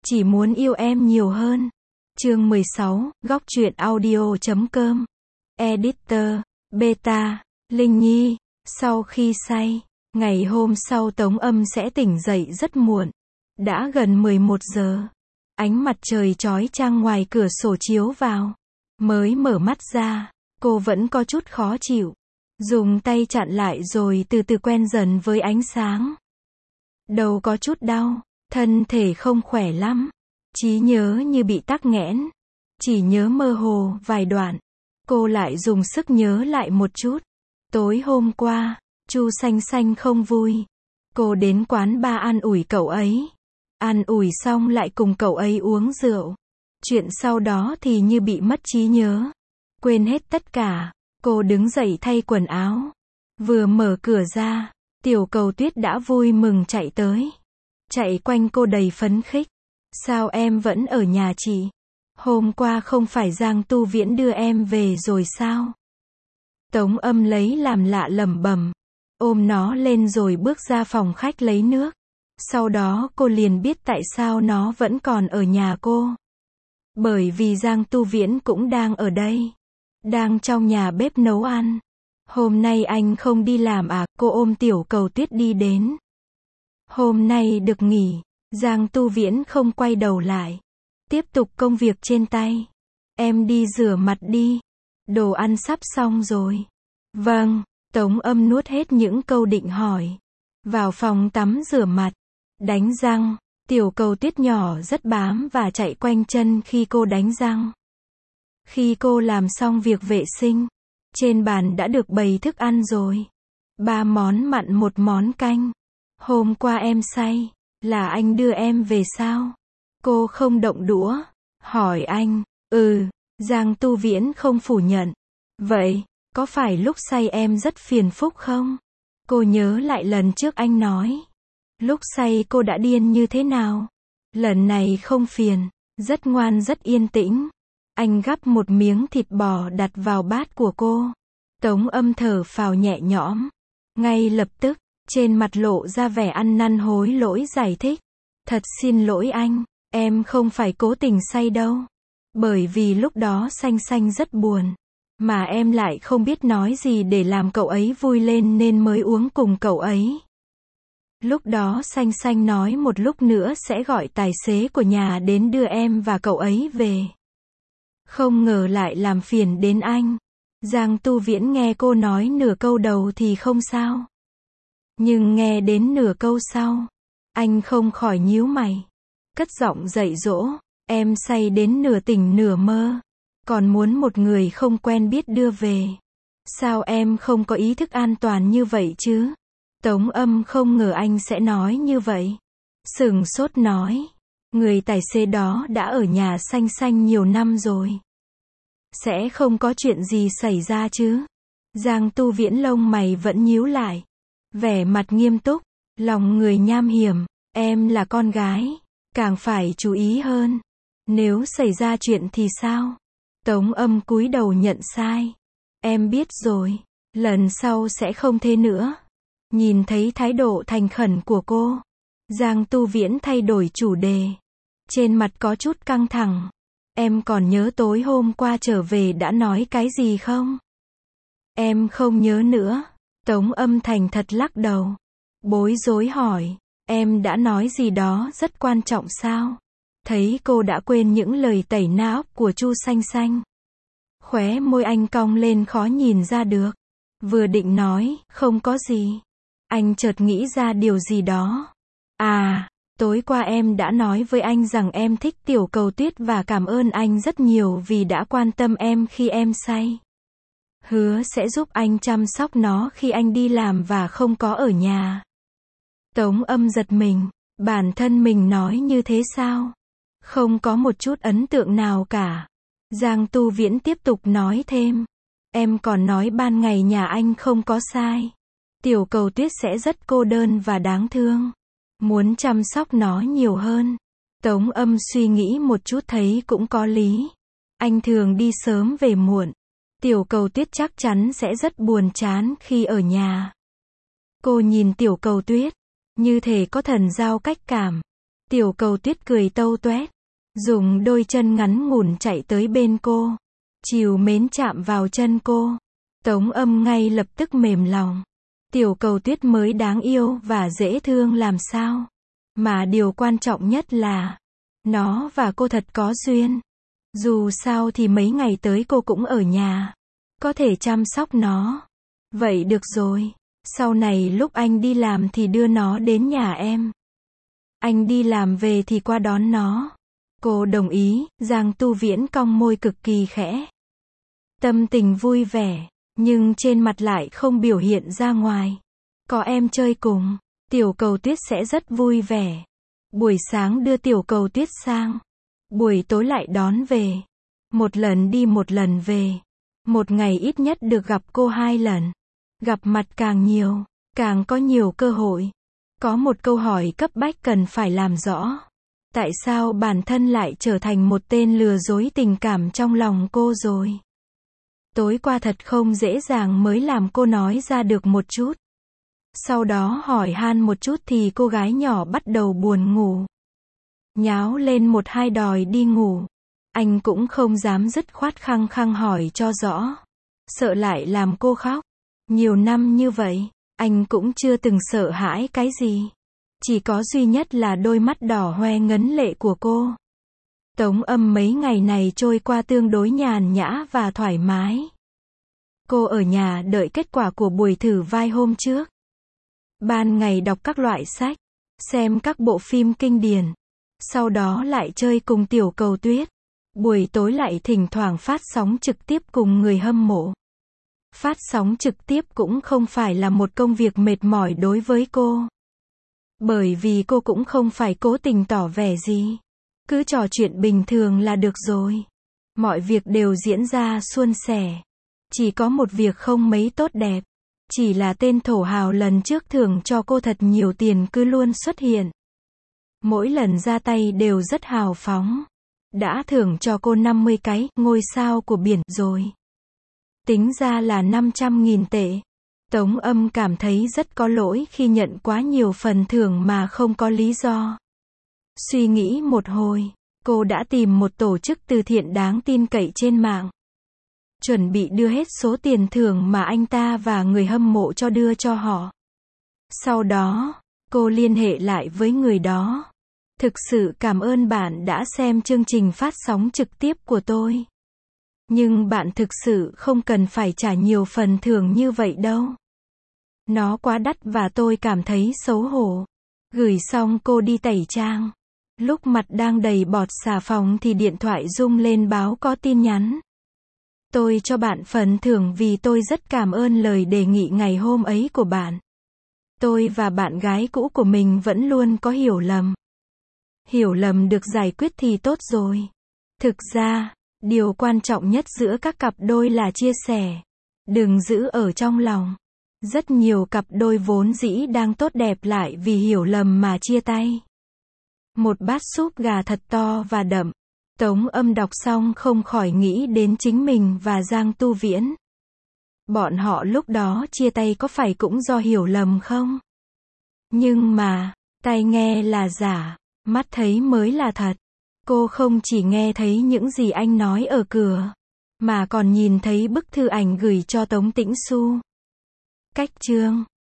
Chỉ muốn yêu em nhiều hơn. Chương 16, góc truyện audio.com. Editor, Beta, Linh Nhi. Sau khi say, ngày hôm sau Tống Âm sẽ tỉnh dậy rất muộn. Đã gần 11 giờ. Ánh mặt trời chói chang ngoài cửa sổ chiếu vào. Mới mở mắt ra, cô vẫn có chút khó chịu. Dùng tay chặn lại rồi từ từ quen dần với ánh sáng. Đầu có chút đau, thân thể không khỏe lắm. Trí nhớ như bị tắc nghẽn. Chỉ nhớ mơ hồ vài đoạn. Cô lại dùng sức nhớ lại một chút. Tối hôm qua, Chu Xanh Xanh không vui. Cô đến quán bar an ủi cậu ấy. An ủi xong lại cùng cậu ấy uống rượu. Chuyện sau đó thì như bị mất trí nhớ. Quên hết tất cả. Cô đứng dậy thay quần áo. Vừa mở cửa ra, Tiểu Cầu Tuyết đã vui mừng chạy tới. Chạy quanh cô đầy phấn khích. Sao em vẫn ở nhà chị? Hôm qua không phải Giang Tu Viễn đưa em về rồi sao? Tống Âm lấy làm lạ lẩm bẩm. Ôm nó lên rồi bước ra phòng khách lấy nước. Sau đó cô liền biết tại sao nó vẫn còn ở nhà cô. Bởi vì Giang Tu Viễn cũng đang ở đây. Đang trong nhà bếp nấu ăn. Hôm nay anh không đi làm à? Cô ôm Tiểu Cầu Tuyết đi đến. Hôm nay được nghỉ. Giang Tu Viễn không quay đầu lại. Tiếp tục công việc trên tay. Em đi rửa mặt đi. Đồ ăn sắp xong rồi. Vâng. Tống Âm nuốt hết những câu định hỏi. Vào phòng tắm rửa mặt. Đánh răng. Tiểu Cầu Tuyết nhỏ rất bám và chạy quanh chân khi cô đánh răng. Khi cô làm xong việc vệ sinh, trên bàn đã được bày thức ăn rồi. 3 món mặn 1 món canh. Hôm qua em say, là anh đưa em về sao? Cô không động đũa. Hỏi anh. Giang Tu Viễn không phủ nhận. Vậy, có phải lúc say em rất phiền phức không? Cô nhớ lại lần trước anh nói. Lúc say cô đã điên như thế nào? Lần này không phiền, rất ngoan rất yên tĩnh. Anh gắp một miếng thịt bò đặt vào bát của cô. Tống Âm thở phào nhẹ nhõm. Ngay lập tức, trên mặt lộ ra vẻ ăn năn hối lỗi giải thích. Thật xin lỗi anh, em không phải cố tình say đâu. Bởi vì lúc đó Xanh Xanh rất buồn. Mà em lại không biết nói gì để làm cậu ấy vui lên nên mới uống cùng cậu ấy. Lúc đó Xanh Xanh nói một lúc nữa sẽ gọi tài xế của nhà đến đưa em và cậu ấy về. Không ngờ lại làm phiền đến anh. Giang Tu Viễn nghe cô nói nửa câu đầu thì không sao. Nhưng nghe đến nửa câu sau, anh không khỏi nhíu mày. Cất giọng dạy dỗ, em say đến nửa tỉnh nửa mơ. Còn muốn một người không quen biết đưa về. Sao em không có ý thức an toàn như vậy chứ? Tống Âm không ngờ anh sẽ nói như vậy. Sửng sốt nói. Người tài xế đó đã ở nhà Xanh Xanh nhiều năm rồi. Sẽ không có chuyện gì xảy ra chứ? Giang Tu Viễn lông mày vẫn nhíu lại. Vẻ mặt nghiêm túc. Lòng người nham hiểm. Em là con gái. Càng phải chú ý hơn. Nếu xảy ra chuyện thì sao? Tống Âm cúi đầu nhận sai. Em biết rồi. Lần sau sẽ không thế nữa. Nhìn thấy thái độ thành khẩn của cô, Giang Tu Viễn thay đổi chủ đề. Trên mặt có chút căng thẳng. Em còn nhớ tối hôm qua trở về đã nói cái gì không? Em không nhớ nữa. Tống Âm thành thật lắc đầu. Bối rối hỏi. Em đã nói gì đó rất quan trọng sao? Thấy cô đã quên những lời tẩy não của Chu Xanh Xanh. Khóe môi anh cong lên khó nhìn ra được. Vừa định nói, không có gì. Anh chợt nghĩ ra điều gì đó. À, tối qua em đã nói với anh rằng em thích Tiểu Cầu Tuyết và cảm ơn anh rất nhiều vì đã quan tâm em khi em say. Hứa sẽ giúp anh chăm sóc nó khi anh đi làm và không có ở nhà. Tống Âm giật mình. Bản thân mình nói như thế sao? Không có một chút ấn tượng nào cả. Giang Tu Viễn tiếp tục nói thêm. Em còn nói ban ngày nhà anh không có sai. Tiểu Cầu Tuyết sẽ rất cô đơn và đáng thương. Muốn chăm sóc nó nhiều hơn. Tống Âm suy nghĩ một chút thấy cũng có lý. Anh thường đi sớm về muộn. Tiểu Cầu Tuyết chắc chắn sẽ rất buồn chán khi ở nhà. Cô nhìn Tiểu Cầu Tuyết. Như thể có thần giao cách cảm. Tiểu Cầu Tuyết cười tâu toét, dùng đôi chân ngắn ngủn chạy tới bên cô, trìu mến chạm vào chân cô. Tống Âm ngay lập tức mềm lòng. Tiểu Cầu Tuyết mới đáng yêu và dễ thương làm sao. Mà điều quan trọng nhất là, nó và cô thật có duyên. Dù sao thì mấy ngày tới cô cũng ở nhà, có thể chăm sóc nó. Vậy được rồi, sau này lúc anh đi làm thì đưa nó đến nhà em. Anh đi làm về thì qua đón nó. Cô đồng ý. Giang Tu Viễn cong môi cực kỳ khẽ. Tâm tình vui vẻ, nhưng trên mặt lại không biểu hiện ra ngoài. Có em chơi cùng, Tiểu Cầu Tuyết sẽ rất vui vẻ. Buổi sáng đưa Tiểu Cầu Tuyết sang, buổi tối lại đón về. Một lần đi một lần về. Một ngày ít nhất được gặp cô 2 lần. Gặp mặt càng nhiều, càng có nhiều cơ hội. Có một câu hỏi cấp bách cần phải làm rõ. Tại sao bản thân lại trở thành một tên lừa dối tình cảm trong lòng cô rồi? Tối qua thật không dễ dàng mới làm cô nói ra được một chút. Sau đó hỏi han một chút thì cô gái nhỏ bắt đầu buồn ngủ. Nháo lên 1-2 đòi đi ngủ. Anh cũng không dám dứt khoát khăng khăng hỏi cho rõ. Sợ lại làm cô khóc. Nhiều năm như vậy, anh cũng chưa từng sợ hãi cái gì. Chỉ có duy nhất là đôi mắt đỏ hoe ngấn lệ của cô. Tống Âm mấy ngày này trôi qua tương đối nhàn nhã và thoải mái. Cô ở nhà đợi kết quả của buổi thử vai hôm trước. Ban ngày đọc các loại sách, xem các bộ phim kinh điển. Sau đó lại chơi cùng Tiểu Cầu Tuyết. Buổi tối lại thỉnh thoảng phát sóng trực tiếp cùng người hâm mộ. Phát sóng trực tiếp cũng không phải là một công việc mệt mỏi đối với cô. Bởi vì cô cũng không phải cố tình tỏ vẻ gì. Cứ trò chuyện bình thường là được rồi. Mọi việc đều diễn ra suôn sẻ. Chỉ có một việc không mấy tốt đẹp. Chỉ là tên thổ hào lần trước thưởng cho cô thật nhiều tiền cứ luôn xuất hiện. Mỗi lần ra tay đều rất hào phóng. Đã thưởng cho cô 50 cái ngôi sao của biển rồi. Tính ra là 500.000 tệ. Tống Âm cảm thấy rất có lỗi khi nhận quá nhiều phần thưởng mà không có lý do. Suy nghĩ một hồi, cô đã tìm một tổ chức từ thiện đáng tin cậy trên mạng. Chuẩn bị đưa hết số tiền thưởng mà anh ta và người hâm mộ cho đưa cho họ. Sau đó, cô liên hệ lại với người đó. Thực sự cảm ơn bạn đã xem chương trình phát sóng trực tiếp của tôi. Nhưng bạn thực sự không cần phải trả nhiều phần thưởng như vậy đâu. Nó quá đắt và tôi cảm thấy xấu hổ. Gửi xong cô đi tẩy trang. Lúc mặt đang đầy bọt xà phòng thì điện thoại rung lên báo có tin nhắn. Tôi cho bạn phần thưởng vì tôi rất cảm ơn lời đề nghị ngày hôm ấy của bạn. Tôi và bạn gái cũ của mình vẫn luôn có hiểu lầm. Hiểu lầm được giải quyết thì tốt rồi. Thực ra, điều quan trọng nhất giữa các cặp đôi là chia sẻ. Đừng giữ ở trong lòng. Rất nhiều cặp đôi vốn dĩ đang tốt đẹp lại vì hiểu lầm mà chia tay. Một bát súp gà thật to và đậm. Tống Âm đọc xong không khỏi nghĩ đến chính mình và Giang Tu Viễn. Bọn họ lúc đó chia tay có phải cũng do hiểu lầm không? Nhưng mà, tai nghe là giả, mắt thấy mới là thật. Cô không chỉ nghe thấy những gì anh nói ở cửa, mà còn nhìn thấy bức thư ảnh gửi cho Tống Tĩnh Xu. Cách chương